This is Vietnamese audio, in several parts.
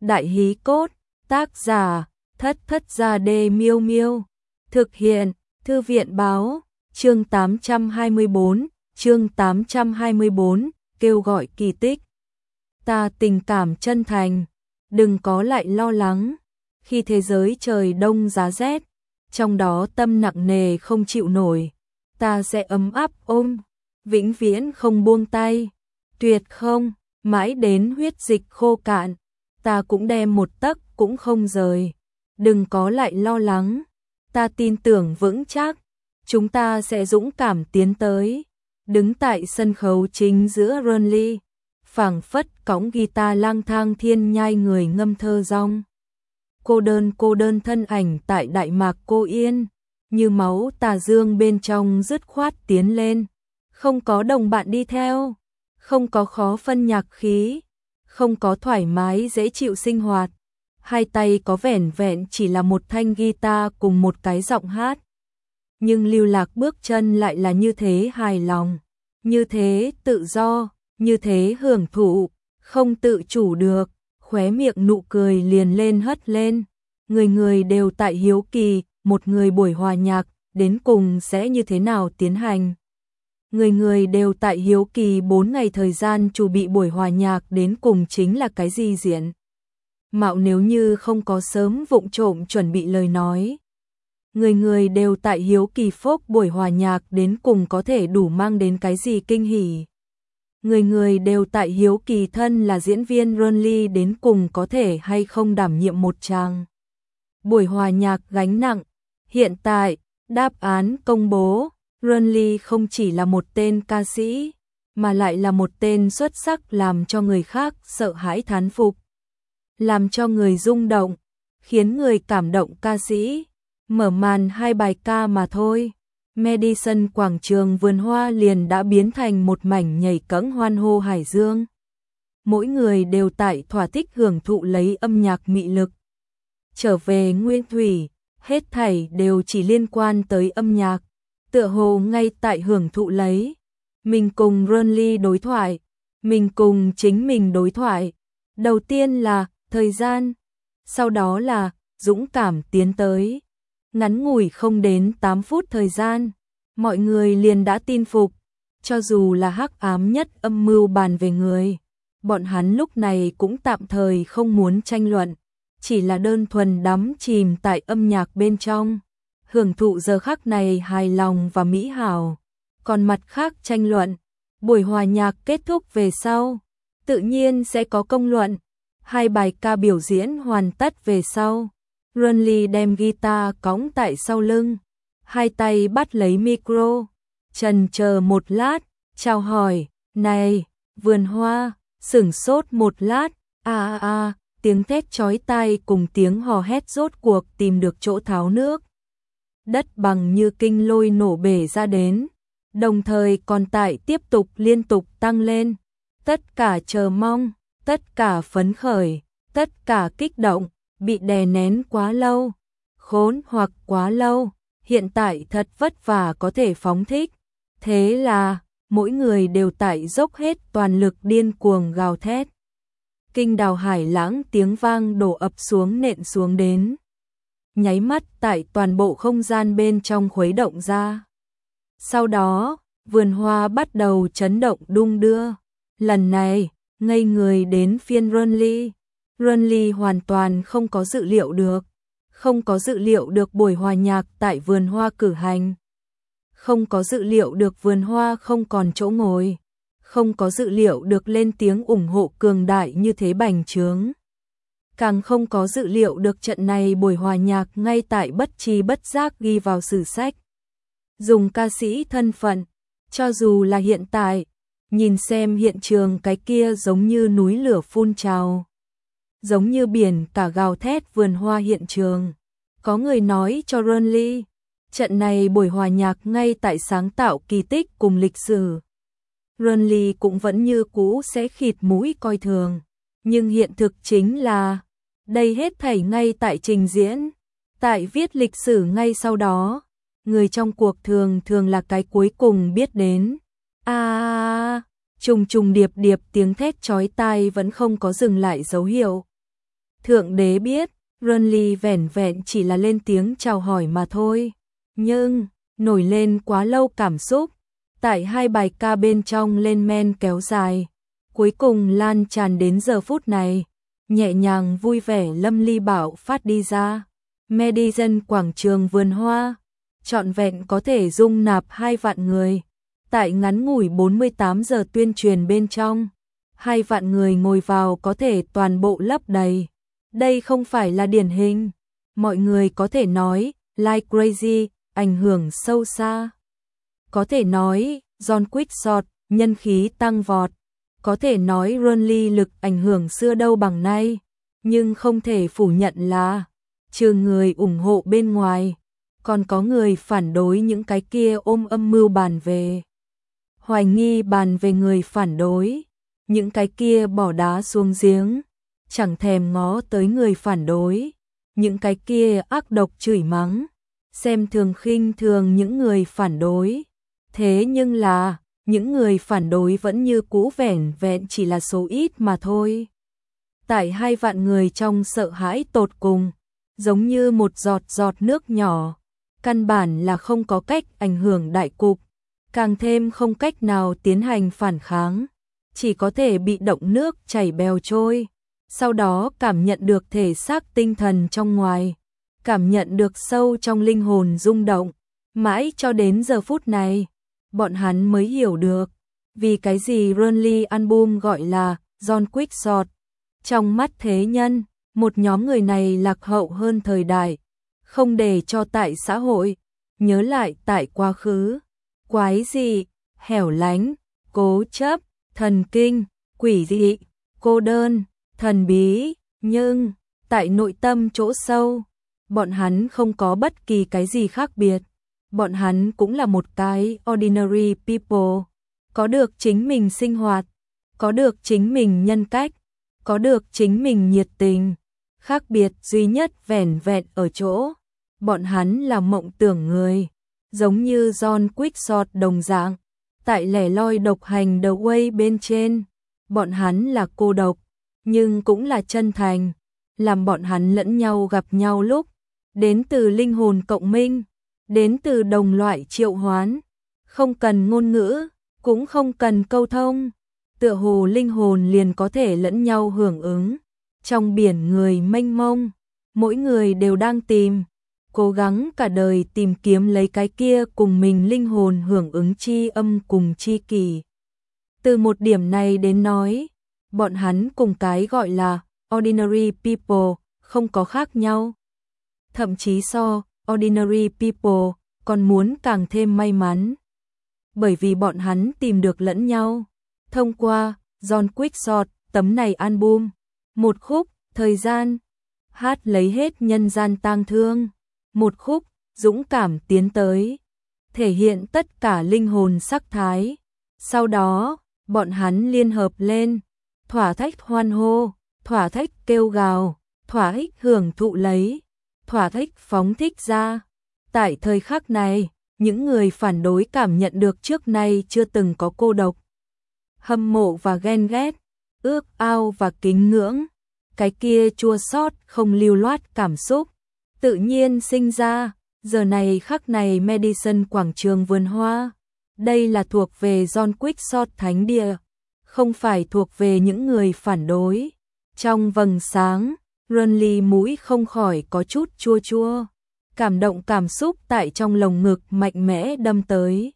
Đại hí cốt, tác giả, Thất Thất Gia Đê Miêu Miêu. Thực hiện, Thư viện báo, chương 824, kêu gọi kỳ tích. Ta tình cảm chân thành, đừng có lại lo lắng. Khi thế giới trời đông giá rét, trong đó tâm nặng nề không chịu nổi, ta sẽ ấm áp ôm, vĩnh viễn không buông tay. Tuyệt không, mãi đến huyết dịch khô cạn, ta cũng đem một tấc cũng không rời. Đừng có lại lo lắng, ta tin tưởng vững chắc, chúng ta sẽ dũng cảm tiến tới. Đứng tại sân khấu chính giữa Runly, phảng phất cõng guitar lang thang thiên nhai người ngâm thơ rong. Cô đơn thân ảnh tại Đại Mạc Cô Yên, như máu tà dương bên trong dứt khoát tiến lên. Không có đồng bạn đi theo, không có khó phân nhạc khí, không có thoải mái dễ chịu sinh hoạt. Hai tay có vẻn vẹn chỉ là một thanh guitar cùng một cái giọng hát. Nhưng Lưu Lạc bước chân lại là như thế hài lòng, như thế tự do, như thế hưởng thụ, không tự chủ được, khóe miệng nụ cười liền lên hất lên. Người người đều tại hiếu kỳ, một người buổi hòa nhạc, đến cùng sẽ như thế nào tiến hành. Người người đều tại hiếu kỳ 4 ngày thời gian chuẩn bị buổi hòa nhạc đến cùng chính là cái gì diễn. Mạo nếu như không có sớm vụng trộm chuẩn bị lời nói. Người người đều tại hiếu kỳ phốc buổi hòa nhạc đến cùng có thể đủ mang đến cái gì kinh hỉ. Người người đều tại hiếu kỳ thân là diễn viên Runly đến cùng có thể hay không đảm nhiệm một tràng buổi hòa nhạc gánh nặng. Hiện tại, đáp án công bố, Runly không chỉ là một tên ca sĩ, mà lại là một tên xuất sắc làm cho người khác sợ hãi thán phục, làm cho người rung động, khiến người cảm động ca sĩ. Mở màn 2 bài ca mà thôi, Madison quảng trường vườn hoa liền đã biến thành một mảnh nhảy cẫng hoan hô hải dương. Mỗi người đều tại thỏa thích hưởng thụ lấy âm nhạc mị lực. Trở về nguyên thủy, hết thảy đều chỉ liên quan tới âm nhạc, tựa hồ ngay tại hưởng thụ lấy. Mình cùng Runly đối thoại, mình cùng chính mình đối thoại. Đầu tiên là thời gian, sau đó là dũng cảm tiến tới. Ngắn ngủi không đến 8 phút thời gian, mọi người liền đã tin phục, cho dù là hắc ám nhất âm mưu bàn về người. Bọn hắn lúc này cũng tạm thời không muốn tranh luận, chỉ là đơn thuần đắm chìm tại âm nhạc bên trong, hưởng thụ giờ khắc này hài lòng và mỹ hảo. Còn mặt khác tranh luận, buổi hòa nhạc kết thúc về sau, tự nhiên sẽ có công luận. 2 bài ca biểu diễn hoàn tất về sau, Runly đem guitar cõng tại sau lưng, hai tay bắt lấy micro, chần chờ một lát, chào hỏi, này, vườn hoa, sửng sốt một lát, tiếng thét chói tai cùng tiếng hò hét rốt cuộc tìm được chỗ tháo nước. Đất bằng như kinh lôi nổ bể ra đến, đồng thời còn tại tiếp tục liên tục tăng lên. Tất cả chờ mong, tất cả phấn khởi, tất cả kích động, bị đè nén quá lâu, khốn hoặc quá lâu, hiện tại thật vất vả có thể phóng thích. Thế là, mỗi người đều tại dốc hết toàn lực điên cuồng gào thét. Kinh đào hải lãng tiếng vang đổ ập xuống nện xuống đến. Nháy mắt tại toàn bộ không gian bên trong khuấy động ra. Sau đó, vườn hoa bắt đầu chấn động đung đưa. Lần này, ngây người đến phiên Runly. Runly hoàn toàn không có dự liệu được. Không có dự liệu được buổi hòa nhạc tại vườn hoa cử hành. Không có dự liệu được vườn hoa không còn chỗ ngồi. Không có dự liệu được lên tiếng ủng hộ cường đại như thế bành trướng. Càng không có dự liệu được trận này buổi hòa nhạc ngay tại bất tri bất giác ghi vào sử sách. Dùng ca sĩ thân phận, cho dù là hiện tại, nhìn xem hiện trường cái kia giống như núi lửa phun trào. Giống như biển cả gào thét vườn hoa hiện trường. Có người nói cho Runly, trận này buổi hòa nhạc ngay tại sáng tạo kỳ tích cùng lịch sử. Runly cũng vẫn như cũ sẽ khịt mũi coi thường. Nhưng hiện thực chính là, đây hết thảy ngay tại trình diễn, tại viết lịch sử ngay sau đó. Người trong cuộc thường là cái cuối cùng biết đến. Trùng trùng điệp điệp tiếng thét chói tai vẫn không có dừng lại dấu hiệu. Thượng đế biết, Renly vẻn vẹn chỉ là lên tiếng chào hỏi mà thôi. Nhưng, nổi lên quá lâu cảm xúc, tại hai bài ca bên trong lên men kéo dài, cuối cùng lan tràn đến giờ phút này, nhẹ nhàng vui vẻ lâm ly bạo phát đi ra. Madison quảng trường vườn hoa, trọn vẹn có thể dung nạp 2 vạn người. Tại ngắn ngủi 48 giờ tuyên truyền bên trong, 2 vạn người ngồi vào có thể toàn bộ lấp đầy. Đây không phải là điển hình. Mọi người có thể nói, like crazy, ảnh hưởng sâu xa. Có thể nói, John Quixote, nhân khí tăng vọt. Có thể nói Renly lực ảnh hưởng xưa đâu bằng nay. Nhưng không thể phủ nhận là, trừ người ủng hộ bên ngoài, còn có người phản đối những cái kia ôm âm mưu bàn về. Hoài nghi bàn về người phản đối. Những cái kia bỏ đá xuống giếng, chẳng thèm ngó tới người phản đối. Những cái kia ác độc chửi mắng, xem thường khinh thường những người phản đối. Thế nhưng là, những người phản đối vẫn như cũ vẻn vẹn chỉ là số ít mà thôi. Tại 2 vạn người trong sợ hãi tột cùng, giống như một giọt giọt nước nhỏ, căn bản là không có cách ảnh hưởng đại cục, càng thêm không cách nào tiến hành phản kháng, chỉ có thể bị động nước chảy bèo trôi, sau đó cảm nhận được thể xác tinh thần trong ngoài, cảm nhận được sâu trong linh hồn rung động, mãi cho đến giờ phút này, bọn hắn mới hiểu được, vì cái gì Renly album gọi là John Quixote. Trong mắt thế nhân, một nhóm người này lạc hậu hơn thời đại, không để cho tại xã hội, nhớ lại tại quá khứ, quái dị, hẻo lánh, cố chấp, thần kinh, quỷ dị, cô đơn, thần bí, nhưng tại nội tâm chỗ sâu, bọn hắn không có bất kỳ cái gì khác biệt. Bọn hắn cũng là một cái ordinary people, có được chính mình sinh hoạt, có được chính mình nhân cách, có được chính mình nhiệt tình. Khác biệt duy nhất vẻn vẹn ở chỗ, bọn hắn là mộng tưởng người, giống như John Quixote đồng dạng, tại lẻ loi độc hành the way bên trên, bọn hắn là cô độc, nhưng cũng là chân thành, làm bọn hắn lẫn nhau gặp nhau lúc, đến từ linh hồn cộng minh, đến từ đồng loại triệu hoán, không cần ngôn ngữ, cũng không cần câu thông, tựa hồ linh hồn liền có thể lẫn nhau hưởng ứng. Trong biển người mênh mông, mỗi người đều đang tìm, cố gắng cả đời tìm kiếm lấy cái kia cùng mình linh hồn hưởng ứng chi âm cùng chi kỳ. Từ một điểm này đến nói, bọn hắn cùng cái gọi là ordinary people không có khác nhau. Thậm chí so ordinary people còn muốn càng thêm may mắn. Bởi vì bọn hắn tìm được lẫn nhau. Thông qua John Quixote tấm này album, một khúc thời gian, hát lấy hết nhân gian tang thương, một khúc dũng cảm tiến tới, thể hiện tất cả linh hồn sắc thái. Sau đó, bọn hắn liên hợp lên, thỏa thích hoan hô, thỏa thích kêu gào, thỏa thích hưởng thụ lấy, thỏa thích phóng thích ra. Tại thời khắc này, những người phản đối cảm nhận được trước nay chưa từng có cô độc, hâm mộ và ghen ghét, ước ao và kính ngưỡng. Cái kia chua xót không lưu loát cảm xúc, tự nhiên sinh ra. Giờ này khắc này Madison quảng trường vườn hoa, đây là thuộc về John Quixote thánh địa, không phải thuộc về những người phản đối. Trong vầng sáng, Renly mũi không khỏi có chút chua chua, cảm động cảm xúc tại trong lồng ngực mạnh mẽ đâm tới.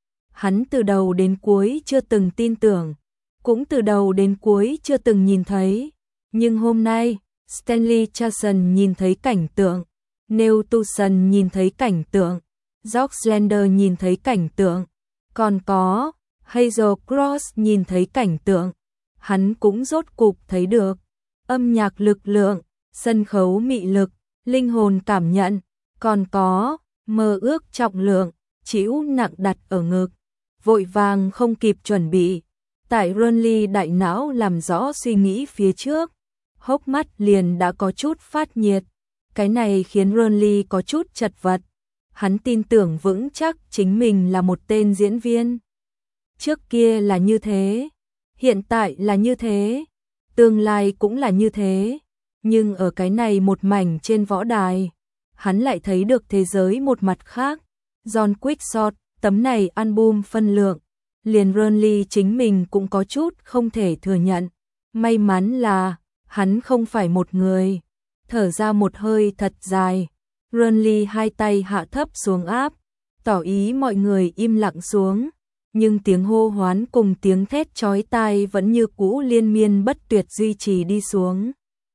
Hắn từ đầu đến cuối chưa từng tin tưởng, cũng từ đầu đến cuối chưa từng nhìn thấy. Nhưng hôm nay, Stanley Charson nhìn thấy cảnh tượng, Neil Tucson nhìn thấy cảnh tượng, George Lander nhìn thấy cảnh tượng, còn có Hazel Cross nhìn thấy cảnh tượng. Hắn cũng rốt cục thấy được âm nhạc lực lượng, sân khấu mị lực, linh hồn cảm nhận, còn có mơ ước trọng lượng, chịu nặng đặt ở ngực, vội vàng không kịp chuẩn bị. Tại Renly đại não làm rõ suy nghĩ phía trước, hốc mắt liền đã có chút phát nhiệt. Cái này khiến Renly có chút chật vật. Hắn tin tưởng vững chắc chính mình là một tên diễn viên. Trước kia là như thế, hiện tại là như thế, tương lai cũng là như thế. Nhưng ở cái này một mảnh trên võ đài, hắn lại thấy được thế giới một mặt khác. John Quickshot, tấm này album phân lượng, liền Burnley chính mình cũng có chút không thể thừa nhận. May mắn là, hắn không phải một người. Thở ra một hơi thật dài, Burnley hai tay hạ thấp xuống áp, tỏ ý mọi người im lặng xuống. Nhưng tiếng hô hoán cùng tiếng thét chói tai vẫn như cũ liên miên bất tuyệt duy trì đi xuống.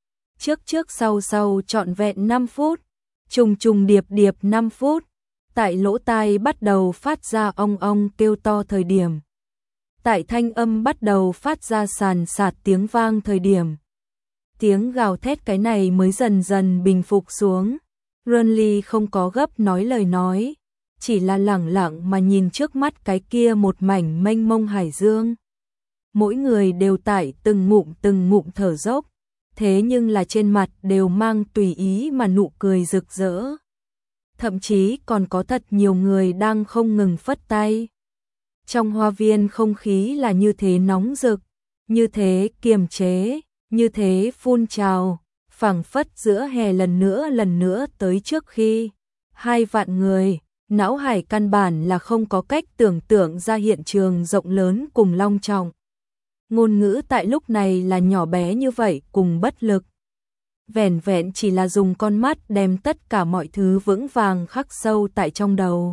Trước sau trọn vẹn 5 phút, trùng trùng điệp điệp 5 phút, tại lỗ tai bắt đầu phát ra ong ong kêu to thời điểm. Tại thanh âm bắt đầu phát ra sàn sạt tiếng vang thời điểm. Tiếng gào thét cái này mới dần dần bình phục xuống. Burnley không có gấp nói lời nói, chỉ là lẳng lặng mà nhìn trước mắt cái kia một mảnh mênh mông hải dương. Mỗi người đều tại từng ngụm thở dốc, thế nhưng là trên mặt đều mang tùy ý mà nụ cười rực rỡ. Thậm chí còn có thật nhiều người đang không ngừng phất tay. Trong hoa viên không khí là như thế nóng rực, như thế kiềm chế, như thế phun trào, phảng phất giữa hè lần nữa tới trước khi 2 vạn người, não hải căn bản là không có cách tưởng tượng ra hiện trường rộng lớn cùng long trọng. Ngôn ngữ tại lúc này là nhỏ bé như vậy cùng bất lực. Vẻn vẹn chỉ là dùng con mắt đem tất cả mọi thứ vững vàng khắc sâu tại trong đầu.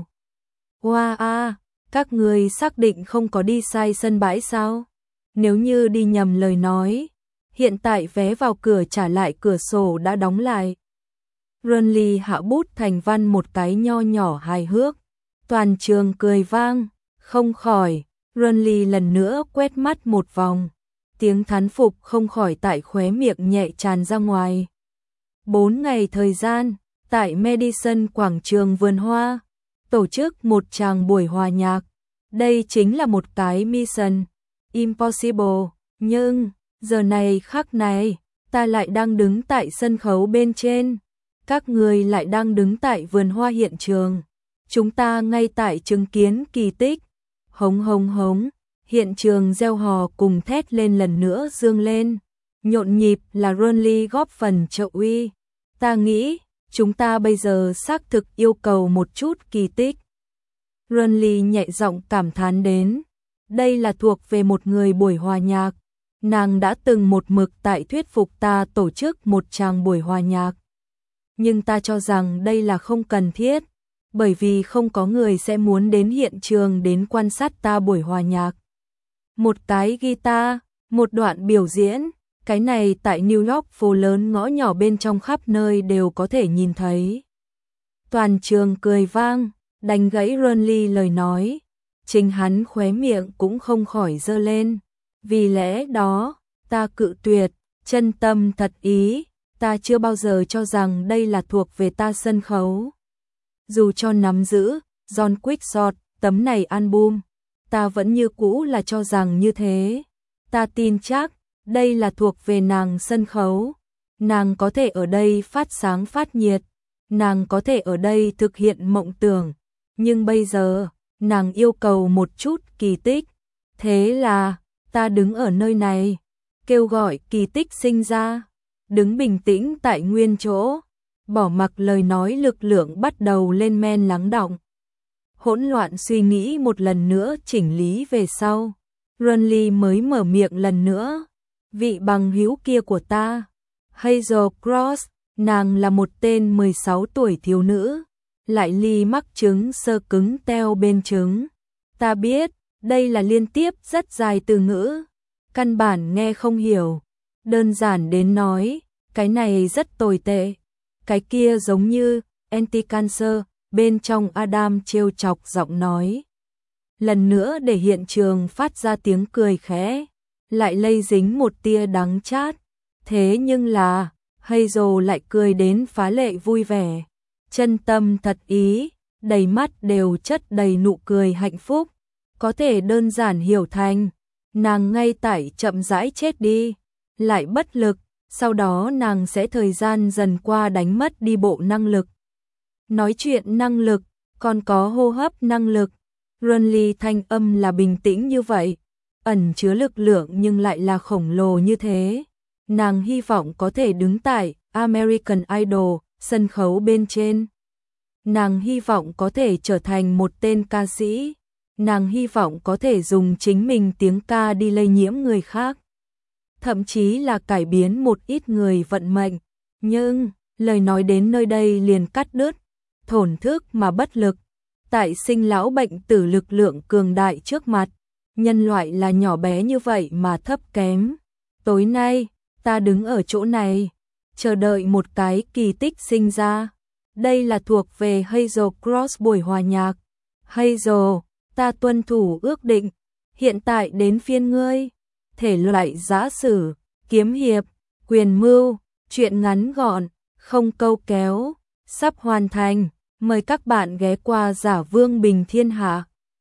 Wow, các người xác định không có đi sai sân bãi sao? Nếu như đi nhầm lời nói, hiện tại vé vào cửa trả lại cửa sổ đã đóng lại. Burnley hạ bút thành văn một cái nho nhỏ hài hước. Toàn trường cười vang, không khỏi. Burnley lần nữa quét mắt một vòng. Tiếng thán phục không khỏi tại khóe miệng nhẹ tràn ra ngoài. 4 ngày thời gian, tại Madison quảng trường vườn hoa, tổ chức một tràng buổi hòa nhạc. Đây chính là một cái mission impossible, nhưng giờ này khắc này, ta lại đang đứng tại sân khấu bên trên, các người lại đang đứng tại vườn hoa hiện trường. Chúng ta ngay tại chứng kiến kỳ tích. Hống hống hống, hiện trường reo hò cùng thét lên lần nữa dương lên. Nhộn nhịp là Burnley góp phần trợ uy. Ta nghĩ, chúng ta bây giờ xác thực yêu cầu một chút kỳ tích. Burnley nhẹ giọng cảm thán đến. Đây là thuộc về một người buổi hòa nhạc. Nàng đã từng một mực tại thuyết phục ta tổ chức một tràng buổi hòa nhạc. Nhưng ta cho rằng đây là không cần thiết, bởi vì không có người sẽ muốn đến hiện trường đến quan sát ta buổi hòa nhạc. Một cái guitar, một đoạn biểu diễn, cái này tại New York phố lớn ngõ nhỏ bên trong khắp nơi đều có thể nhìn thấy. Toàn trường cười vang, đánh gãy Burnley lời nói, chính hắn khóe miệng cũng không khỏi giơ lên. Vì lẽ đó, ta cự tuyệt, chân tâm thật ý, ta chưa bao giờ cho rằng đây là thuộc về ta sân khấu. Dù cho nắm giữ, John Quickshot, tấm này album, ta vẫn như cũ là cho rằng như thế. Ta tin chắc, đây là thuộc về nàng sân khấu. Nàng có thể ở đây phát sáng phát nhiệt, nàng có thể ở đây thực hiện mộng tưởng. Nhưng bây giờ, nàng yêu cầu một chút kỳ tích. Thế là, ta đứng ở nơi này, kêu gọi kỳ tích sinh ra, đứng bình tĩnh tại nguyên chỗ, bỏ mặc lời nói lực lượng bắt đầu lên men lắng đọng. Hỗn loạn suy nghĩ một lần nữa chỉnh lý về sau, Burnley mới mở miệng lần nữa. Vị bằng hữu kia của ta, Hazel Cross, nàng là một tên 16 tuổi thiếu nữ, lại ly mắc chứng sơ cứng teo bên trứng. Ta biết, đây là liên tiếp rất dài từ ngữ, căn bản nghe không hiểu. Đơn giản đến nói, cái này rất tồi tệ, cái kia giống như anti-cancer, bên trong Adam trêu chọc giọng nói. Lần nữa để hiện trường phát ra tiếng cười khẽ, lại lây dính một tia đắng chát. Thế nhưng là, Hazel lại cười đến phá lệ vui vẻ, chân tâm thật ý, đầy mắt đều chất đầy nụ cười hạnh phúc. Có thể đơn giản hiểu thành, nàng ngay tại chậm rãi chết đi, lại bất lực, sau đó nàng sẽ thời gian dần qua đánh mất đi bộ năng lực. Nói chuyện năng lực, còn có hô hấp năng lực. Burnley thanh âm là bình tĩnh như vậy, ẩn chứa lực lượng nhưng lại là khổng lồ như thế. Nàng hy vọng có thể đứng tại American Idol, sân khấu bên trên. Nàng hy vọng có thể trở thành một tên ca sĩ. Nàng hy vọng có thể dùng chính mình tiếng ca đi lây nhiễm người khác. Thậm chí là cải biến một ít người vận mệnh. Nhưng, lời nói đến nơi đây liền cắt đứt, thổn thức mà bất lực. Tại sinh lão bệnh tử lực lượng cường đại trước mặt, nhân loại là nhỏ bé như vậy mà thấp kém. Tối nay, ta đứng ở chỗ này, chờ đợi một cái kỳ tích sinh ra. Đây là thuộc về Hazel Cross buổi hòa nhạc. Hazel, ta tuân thủ ước định, hiện tại đến phiên ngươi. Thể loại giã sử, kiếm hiệp, quyền mưu, truyện ngắn gọn, không câu kéo, sắp hoàn thành. Mời các bạn ghé qua Giả Vương Bình Thiên Hạ.